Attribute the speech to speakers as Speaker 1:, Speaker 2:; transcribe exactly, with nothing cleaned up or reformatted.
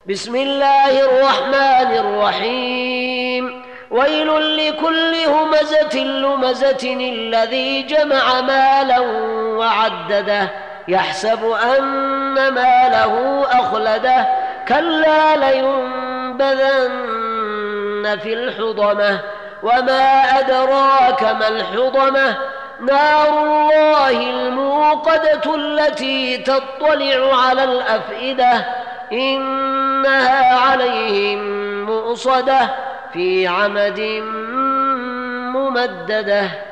Speaker 1: بسم الله الرحمن الرحيم. ويل لكل همزة لمزة الذي جمع مالا وعدده يحسب أن ماله أخلده كلا لينبذن في الحطمة وما أدراك ما الحطمة نار الله الموقدة التي تطلع على الأفئدة إنها عليهم مؤصدة في عمد ممددة.